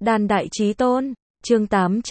Đàn Đại Chí Tôn, chương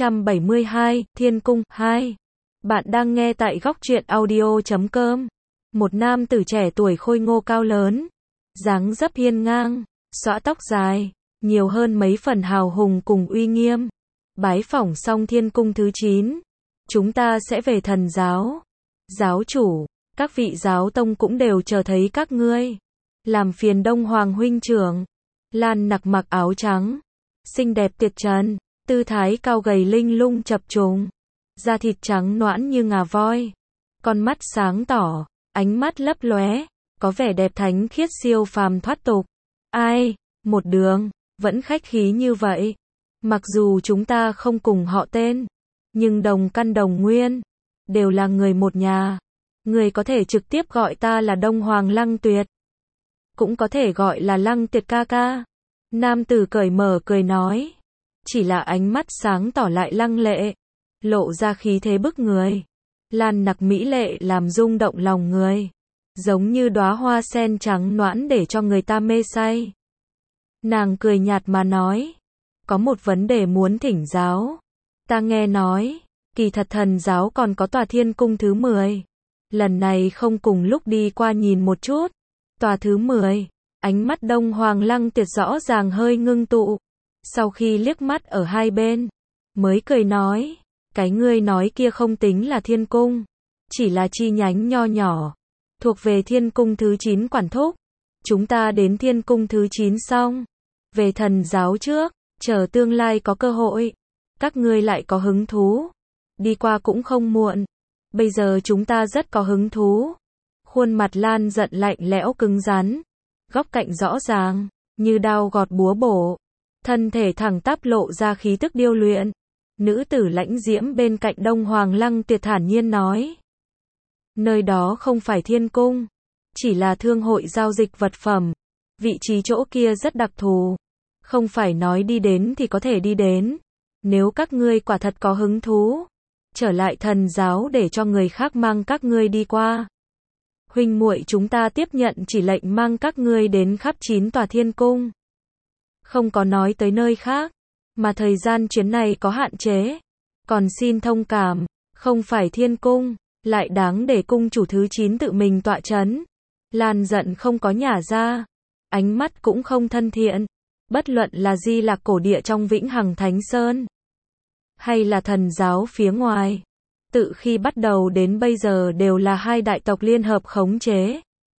872, Thiên Cung 2. Bạn đang nghe tại góc truyện audio.com. Một nam tử trẻ tuổi khôi ngô cao lớn, dáng dấp hiên ngang, xõa tóc dài, nhiều hơn mấy phần hào hùng cùng uy nghiêm. Bái phỏng xong Thiên Cung thứ 9, chúng ta sẽ về Thần Giáo. Giáo chủ, các vị giáo tông cũng đều chờ thấy các ngươi. Làm phiền Đông Hoàng huynh trưởng. Lan Nặc mặc áo trắng, xinh đẹp tuyệt trần, tư thái cao gầy linh lung chập trùng, da thịt trắng nõn như ngà voi, con mắt sáng tỏ, ánh mắt lấp lóe, có vẻ đẹp thánh khiết siêu phàm thoát tục. Ai, một đường, vẫn khách khí như vậy. Mặc dù chúng ta không cùng họ tên, nhưng đồng căn đồng nguyên, đều là người một nhà. Người có thể trực tiếp gọi ta là Đông Hoàng Lăng Tuyệt, cũng có thể gọi là Lăng Tuyệt ca ca. Nam tử cởi mở cười nói, chỉ là ánh mắt sáng tỏ lại lăng lệ, lộ ra khí thế bức người. Lan Nặc mỹ lệ làm rung động lòng người, giống như đóa hoa sen trắng nõn để cho người ta mê say. Nàng cười nhạt mà nói, có một vấn đề muốn thỉnh giáo. Ta nghe nói, kỳ thật Thần Giáo còn có tòa Thiên Cung thứ 10. Lần này không cùng lúc đi qua nhìn một chút. Tòa thứ 10, ánh mắt Đông Hoàng Lăng Tuyệt rõ ràng hơi ngưng tụ. Sau khi liếc mắt ở hai bên, mới cười nói, cái ngươi nói kia không tính là Thiên Cung, chỉ là chi nhánh nho nhỏ, thuộc về Thiên Cung thứ 9 quản thúc. Chúng ta đến Thiên Cung thứ 9 xong, về Thần Giáo trước, chờ tương lai có cơ hội, các ngươi lại có hứng thú, đi qua cũng không muộn. Bây giờ chúng ta rất có hứng thú. Khuôn mặt Lan giận lạnh lẽo cứng rắn, góc cạnh rõ ràng, như đao gọt búa bổ, thân thể thẳng tắp lộ ra khí tức điêu luyện. Nữ tử lãnh diễm bên cạnh Đông Hoàng Lăng Tuyệt thản nhiên nói, nơi đó không phải Thiên Cung, chỉ là thương hội giao dịch vật phẩm. Vị trí chỗ kia rất đặc thù, không phải nói đi đến thì có thể đi đến. Nếu các ngươi quả thật có hứng thú, trở lại Thần Giáo để cho người khác mang các ngươi đi qua. Huynh muội chúng ta tiếp nhận chỉ lệnh mang các ngươi đến khắp 9 tòa Thiên Cung. Không có nói tới nơi khác, mà thời gian chuyến này có hạn chế. Còn xin thông cảm, không phải Thiên Cung, lại đáng để cung chủ thứ 9 tự mình tọa chấn. Lan giận không có nhả ra, ánh mắt cũng không thân thiện. Bất luận là Di Lạc cổ địa trong Vĩnh Hằng Thánh Sơn, hay là Thần Giáo phía ngoài, tự khi bắt đầu đến bây giờ đều là hai đại tộc liên hợp khống chế.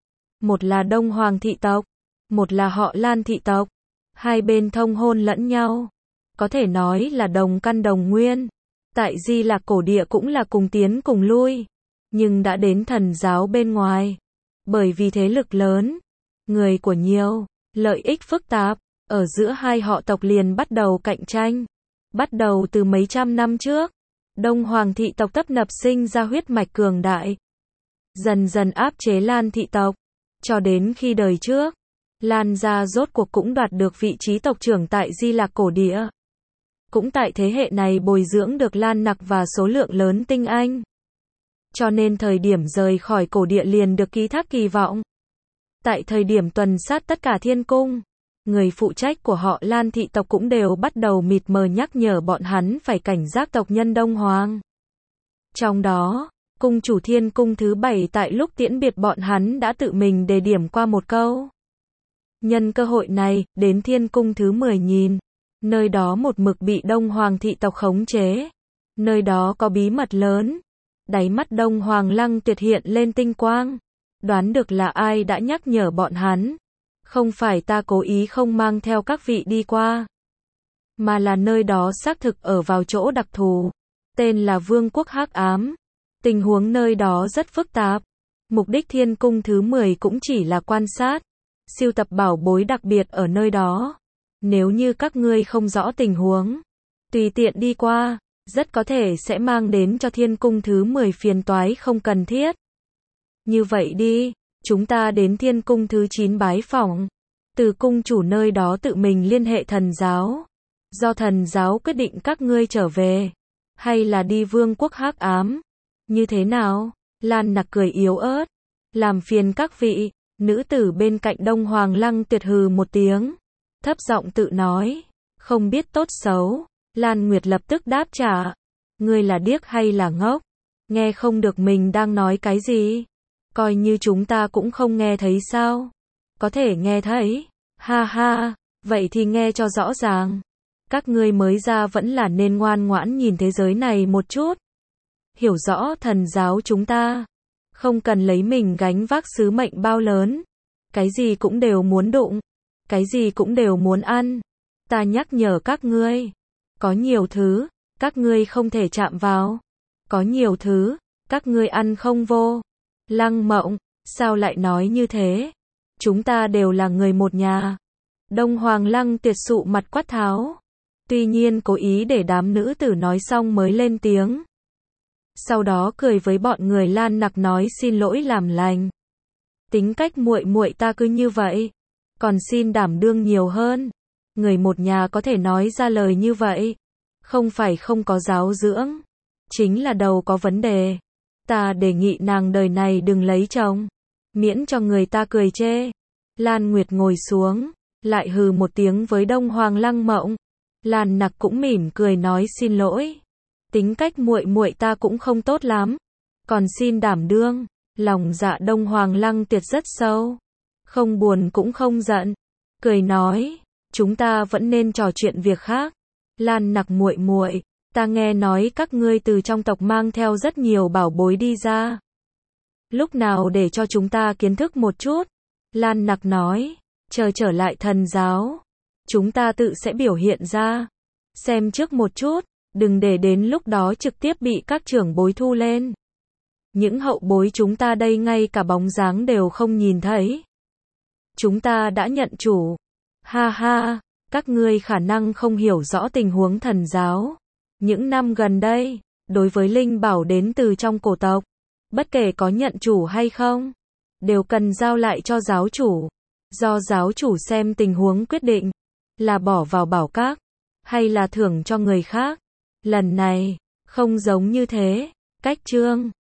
Một là Đông Hoàng thị tộc, một là họ Lan thị tộc. Hai bên thông hôn lẫn nhau, có thể nói là đồng căn đồng nguyên. Tại Di Lạc cổ địa cũng là cùng tiến cùng lui, nhưng đã đến Thần Giáo bên ngoài, bởi vì thế lực lớn, người của nhiều, lợi ích phức tạp, ở giữa hai họ tộc liền bắt đầu cạnh tranh. Bắt đầu từ mấy trăm năm trước, Đông Hoàng thị tộc tấp nập sinh ra huyết mạch cường đại, dần dần áp chế Lan thị tộc, cho đến khi đời trước, Lan gia rốt cuộc cũng đoạt được vị trí tộc trưởng tại Di Lạc cổ địa. Cũng tại thế hệ này bồi dưỡng được Lan Nặc và số lượng lớn tinh anh. Cho nên thời điểm rời khỏi cổ địa liền được ký thác kỳ vọng. Tại thời điểm tuần sát tất cả Thiên Cung, người phụ trách của họ Lan thị tộc cũng đều bắt đầu mịt mờ nhắc nhở bọn hắn phải cảnh giác tộc nhân Đông Hoàng. Trong đó, cung chủ Thiên Cung thứ 7 tại lúc tiễn biệt bọn hắn đã tự mình đề điểm qua một câu. Nhân cơ hội này, đến Thiên Cung thứ 10 nhìn, nơi đó một mực bị Đông Hoàng thị tộc khống chế. Nơi đó có bí mật lớn. Đáy mắt Đông Hoàng Lăng Tuyệt hiện lên tinh quang. Đoán được là ai đã nhắc nhở bọn hắn. Không phải ta cố ý không mang theo các vị đi qua, mà là nơi đó xác thực ở vào chỗ đặc thù, tên là Vương quốc Hắc Ám. Tình huống nơi đó rất phức tạp. Mục đích Thiên Cung thứ 10 cũng chỉ là quan sát, sưu tập bảo bối đặc biệt ở nơi đó. Nếu như các ngươi không rõ tình huống, tùy tiện đi qua, rất có thể sẽ mang đến cho Thiên Cung thứ 10 phiền toái không cần thiết. Như vậy đi, chúng ta đến Thiên Cung thứ 9 bái phỏng. Từ cung chủ nơi đó tự mình liên hệ Thần Giáo. Do Thần Giáo quyết định các ngươi trở về, hay là đi Vương quốc Hắc Ám. Như thế nào? Lan Nặc cười yếu ớt. Làm phiền các vị. Nữ tử bên cạnh Đông Hoàng Lăng Tuyệt hừ một tiếng, thấp giọng tự nói. Không biết tốt xấu. Lan Nguyệt lập tức đáp trả. Ngươi là điếc hay là ngốc? Nghe không được mình đang nói cái gì? Coi như chúng ta cũng không nghe thấy sao? Có thể nghe thấy. Ha ha, vậy thì nghe cho rõ ràng. Các ngươi mới ra vẫn là nên ngoan ngoãn nhìn thế giới này một chút. Hiểu rõ thần giáo chúng ta. Không cần lấy mình gánh vác sứ mệnh bao lớn. Cái gì cũng đều muốn đụng. Cái gì cũng đều muốn ăn. Ta nhắc nhở các ngươi. Có nhiều thứ, các ngươi không thể chạm vào. Có nhiều thứ, các ngươi ăn không vô. Lăng Mộng, sao lại nói như thế? Chúng ta đều là người một nhà. Đông Hoàng Lăng Tiệt sụ mặt quát tháo. Tuy nhiên cố ý để đám nữ tử nói xong mới lên tiếng. Sau đó cười với bọn người Lan Nặc nói xin lỗi làm lành. Tính cách muội muội ta cứ như vậy, còn xin đảm đương nhiều hơn. Người một nhà có thể nói ra lời như vậy, không phải không có giáo dưỡng, chính là đầu có vấn đề. Ta đề nghị nàng đời này đừng lấy chồng, miễn cho người ta cười chê. Lan Nguyệt ngồi xuống, lại hừ một tiếng với Đông Hoàng Lăng Mộng. Lan Nặc cũng mỉm cười nói xin lỗi. Tính cách muội muội ta cũng không tốt lắm, còn xin đảm đương. Lòng dạ Đông Hoàng Lăng Tiệt rất sâu, không buồn cũng không giận, cười nói, chúng ta vẫn nên trò chuyện việc khác. Lan Nặc muội muội, ta nghe nói các ngươi từ trong tộc mang theo rất nhiều bảo bối đi ra. Lúc nào để cho chúng ta kiến thức một chút? Lan Nặc nói, chờ trở lại thần giáo, chúng ta tự sẽ biểu hiện ra. Xem trước một chút, đừng để đến lúc đó trực tiếp bị các trưởng bối thu lên. Những hậu bối chúng ta đây ngay cả bóng dáng đều không nhìn thấy. Chúng ta đã nhận chủ. Ha ha, các ngươi khả năng không hiểu rõ tình huống thần giáo. Những năm gần đây, đối với linh bảo đến từ trong cổ tộc, bất kể có nhận chủ hay không, đều cần giao lại cho giáo chủ. Do giáo chủ xem tình huống quyết định, là bỏ vào bảo các, hay là thưởng cho người khác. Lần này, không giống như thế, cách chương